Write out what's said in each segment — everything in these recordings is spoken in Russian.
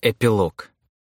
Эпилог.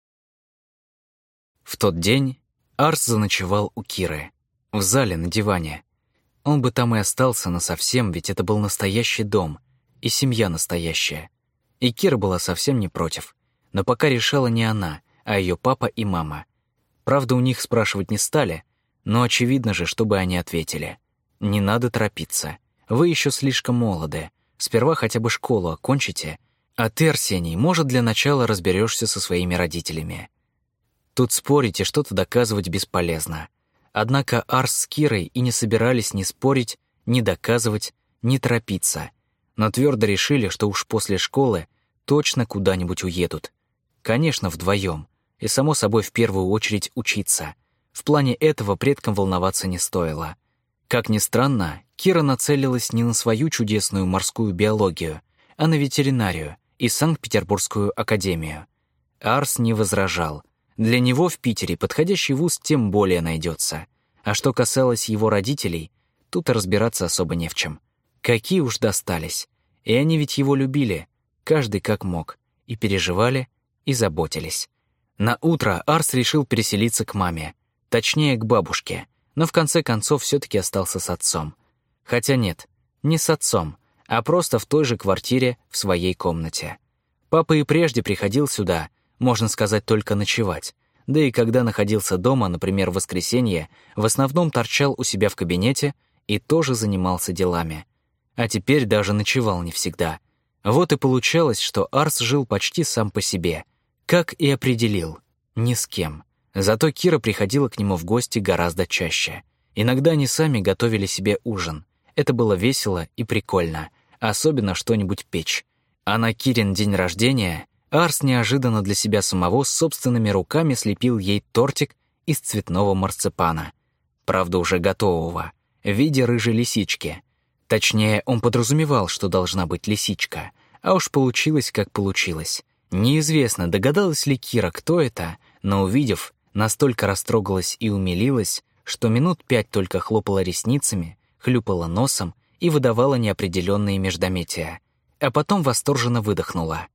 В тот день Арс заночевал у Киры, в зале на диване. Он бы там и остался насовсем, ведь это был настоящий дом, и семья настоящая. И Кира была совсем не против. Но пока решала не она, а ее папа и мама. Правда, у них спрашивать не стали, но очевидно же, чтобы они ответили. Не надо торопиться. Вы еще слишком молоды. Сперва хотя бы школу окончите, а ты, Арсений, может, для начала разберешься со своими родителями. Тут спорить и что-то доказывать бесполезно. Однако Арс с Кирой и не собирались ни спорить, ни доказывать, ни торопиться, но твердо решили, что уж после школы точно куда-нибудь уедут. Конечно, вдвоем, и, само собой, в первую очередь учиться. В плане этого предкам волноваться не стоило. Как ни странно, Кира нацелилась не на свою чудесную морскую биологию, а на ветеринарию и Санкт-Петербургскую академию. Арс не возражал. Для него в Питере подходящий вуз тем более найдется. А что касалось его родителей, тут разбираться особо не в чем. Какие уж достались. И они ведь его любили, каждый как мог, и переживали, и заботились. На утро Арс решил переселиться к маме, точнее, к бабушке, но в конце концов все-таки остался с отцом. Хотя нет, не с отцом, а просто в той же квартире в своей комнате. Папа и прежде приходил сюда, можно сказать, только ночевать, да и когда находился дома, например, в воскресенье, в основном торчал у себя в кабинете и тоже занимался делами. А теперь даже ночевал не всегда. Вот и получалось, что Арс жил почти сам по себе, как и определил, ни с кем. Зато Кира приходила к нему в гости гораздо чаще. Иногда они сами готовили себе ужин. Это было весело и прикольно, особенно что-нибудь печь. А на Кирин день рождения Арс неожиданно для себя самого собственными руками слепил ей тортик из цветного марципана. Правда, уже готового, в виде рыжей лисички. Точнее, он подразумевал, что должна быть лисичка, а уж получилось, как получилось. Неизвестно, догадалась ли Кира, кто это, но, увидев, настолько растрогалась и умилилась, что минут 5 только хлопала ресницами, хлюпала носом и выдавала неопределенные междометия, а потом восторженно выдохнула.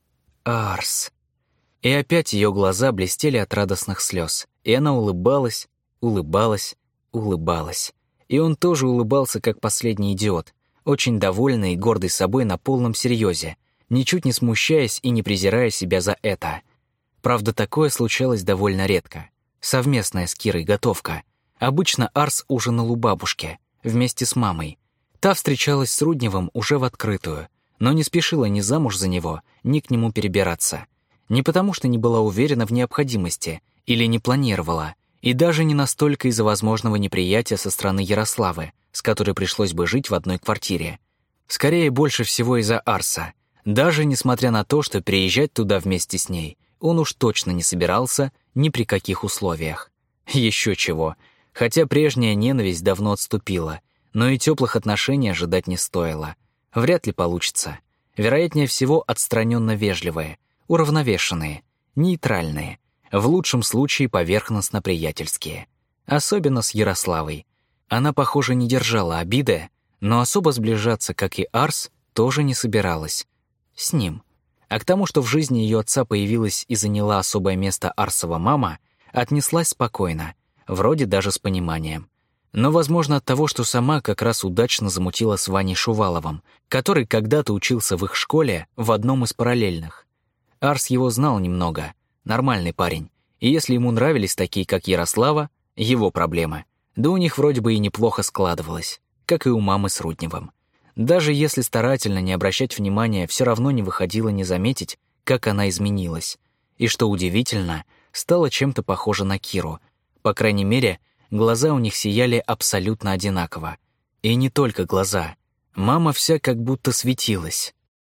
«Арс!» И опять ее глаза блестели от радостных слез, и она улыбалась, улыбалась, улыбалась. И он тоже улыбался, как последний идиот, очень довольный и гордый собой на полном серьезе, ничуть не смущаясь и не презирая себя за это. Правда, такое случалось довольно редко. Совместная с Кирой готовка. Обычно Арс ужинал у бабушки, вместе с мамой. Та встречалась с Рудневым уже в открытую, но не спешила ни замуж за него, ни к нему перебираться. Не потому, что не была уверена в необходимости или не планировала, и даже не настолько из-за возможного неприятия со стороны Ярославы, с которой пришлось бы жить в одной квартире. Скорее, больше всего из-за Арса. Даже несмотря на то, что переезжать туда вместе с ней он уж точно не собирался ни при каких условиях. Еще чего. Хотя прежняя ненависть давно отступила, но и теплых отношений ожидать не стоило. Вряд ли получится. Вероятнее всего, отстраненно вежливые, уравновешенные, нейтральные, в лучшем случае поверхностно-приятельские. Особенно с Ярославой. Она, похоже, не держала обиды, но особо сближаться, как и Арс, тоже не собиралась. С ним. А к тому, что в жизни ее отца появилась и заняла особое место Арсова мама, отнеслась спокойно, вроде даже с пониманием. Но, возможно, от того, что сама как раз удачно замутила с Ваней Шуваловым, который когда-то учился в их школе в одном из параллельных. Арс его знал немного, нормальный парень, и если ему нравились такие, как Ярослава, его проблемы. Да у них вроде бы и неплохо складывалось, как и у мамы с Рудневым. Даже если старательно не обращать внимания, все равно не выходило не заметить, как она изменилась. И, что удивительно, стала чем-то похожа на Киру. По крайней мере, глаза у них сияли абсолютно одинаково. И не только глаза. Мама вся как будто светилась.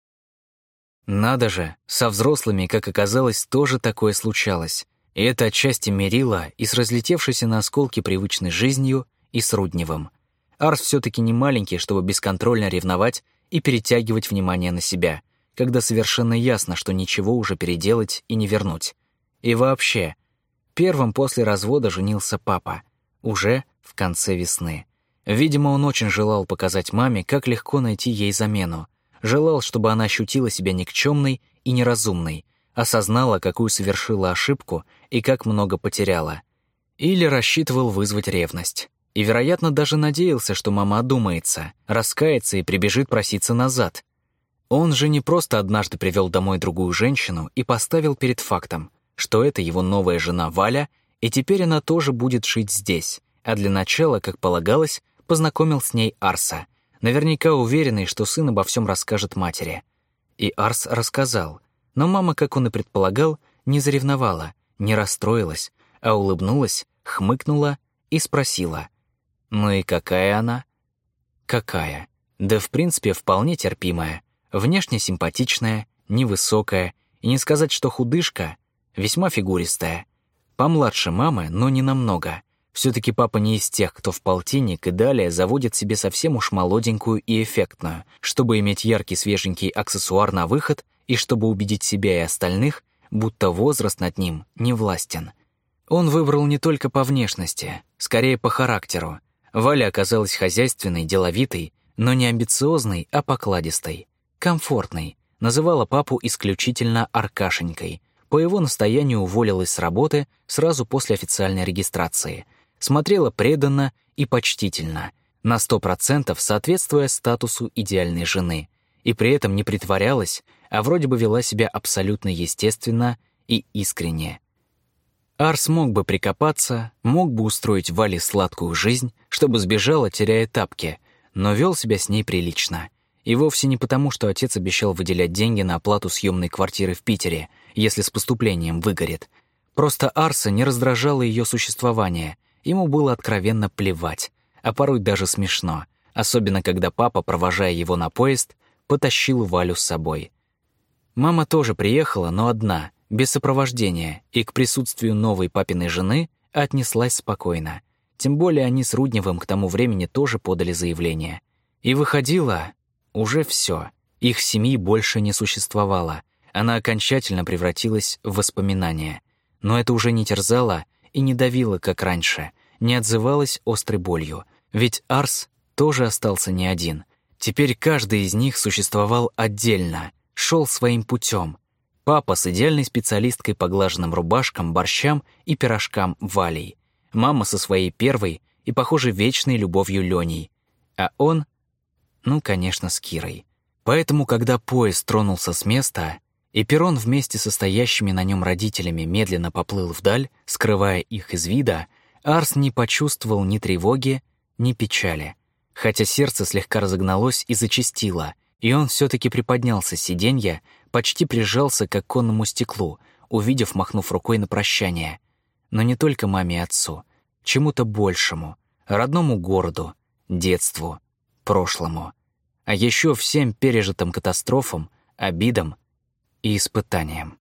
Надо же, со взрослыми, как оказалось, тоже такое случалось. И это отчасти мерило и с разлетевшейся на осколки привычной жизнью, и с Рудневым. Арс все-таки не маленький, чтобы бесконтрольно ревновать и перетягивать внимание на себя, когда совершенно ясно, что ничего уже переделать и не вернуть. И вообще, первым после развода женился папа, уже в конце весны. Видимо, он очень желал показать маме, как легко найти ей замену. Желал, чтобы она ощутила себя никчемной и неразумной, осознала, какую совершила ошибку и как много потеряла. Или рассчитывал вызвать ревность. И, вероятно, даже надеялся, что мама одумается, раскается и прибежит проситься назад. Он же не просто однажды привел домой другую женщину и поставил перед фактом, что это его новая жена Валя, и теперь она тоже будет жить здесь, а для начала, как полагалось, познакомил с ней Арса, наверняка уверенный, что сын обо всем расскажет матери. И Арс рассказал, но мама, как он и предполагал, не заревновала, не расстроилась, а улыбнулась, хмыкнула и спросила: «Ну и какая она?» «Какая? Да в принципе вполне терпимая, внешне симпатичная, невысокая, и не сказать, что худышка, весьма фигуристая. Помладше мамы, но не намного. Все-таки папа не из тех, кто в полтинник и далее заводит себе совсем уж молоденькую и эффектную, чтобы иметь яркий свеженький аксессуар на выход и чтобы убедить себя и остальных, будто возраст над ним не властен. Он выбрал не только по внешности, скорее по характеру. Валя оказалась хозяйственной, деловитой, но не амбициозной, а покладистой, комфортной. Называла папу исключительно Аркашенькой. По его настоянию уволилась с работы сразу после официальной регистрации. Смотрела преданно и почтительно, на 100% соответствуя статусу идеальной жены. И при этом не притворялась, а вроде бы вела себя абсолютно естественно и искренне. Арс мог бы прикопаться, мог бы устроить Вале сладкую жизнь, чтобы сбежала, теряя тапки, но вел себя с ней прилично. И вовсе не потому, что отец обещал выделять деньги на оплату съемной квартиры в Питере, если с поступлением выгорит. Просто Арса не раздражало ее существование, ему было откровенно плевать, а порой даже смешно, особенно когда папа, провожая его на поезд, потащил Валю с собой. Мама тоже приехала, но одна, без сопровождения, и к присутствию новой папиной жены отнеслась спокойно. Тем более они с Рудневым к тому времени тоже подали заявление. И выходило уже все. Их семьи больше не существовало. Она окончательно превратилась в воспоминание. Но это уже не терзало и не давило, как раньше, не отзывалось острой болью. Ведь Арс тоже остался не один. Теперь каждый из них существовал отдельно, шел своим путем. Папа с идеальной специалисткой по глаженным рубашкам, борщам и пирожкам Валей. Мама со своей первой и, похоже, вечной любовью Леней. А он, конечно, с Кирой. Поэтому, когда поезд тронулся с места, и перрон вместе со стоящими на нем родителями медленно поплыл вдаль, скрывая их из вида, Арс не почувствовал ни тревоги, ни печали. Хотя сердце слегка разогналось и зачастило, и он все-таки приподнялся с сиденья, почти прижался к оконному стеклу, увидев, махнув рукой на прощание. Но не только маме и отцу, чему-то большему, родному городу, детству, прошлому, а еще всем пережитым катастрофам, обидам и испытаниям.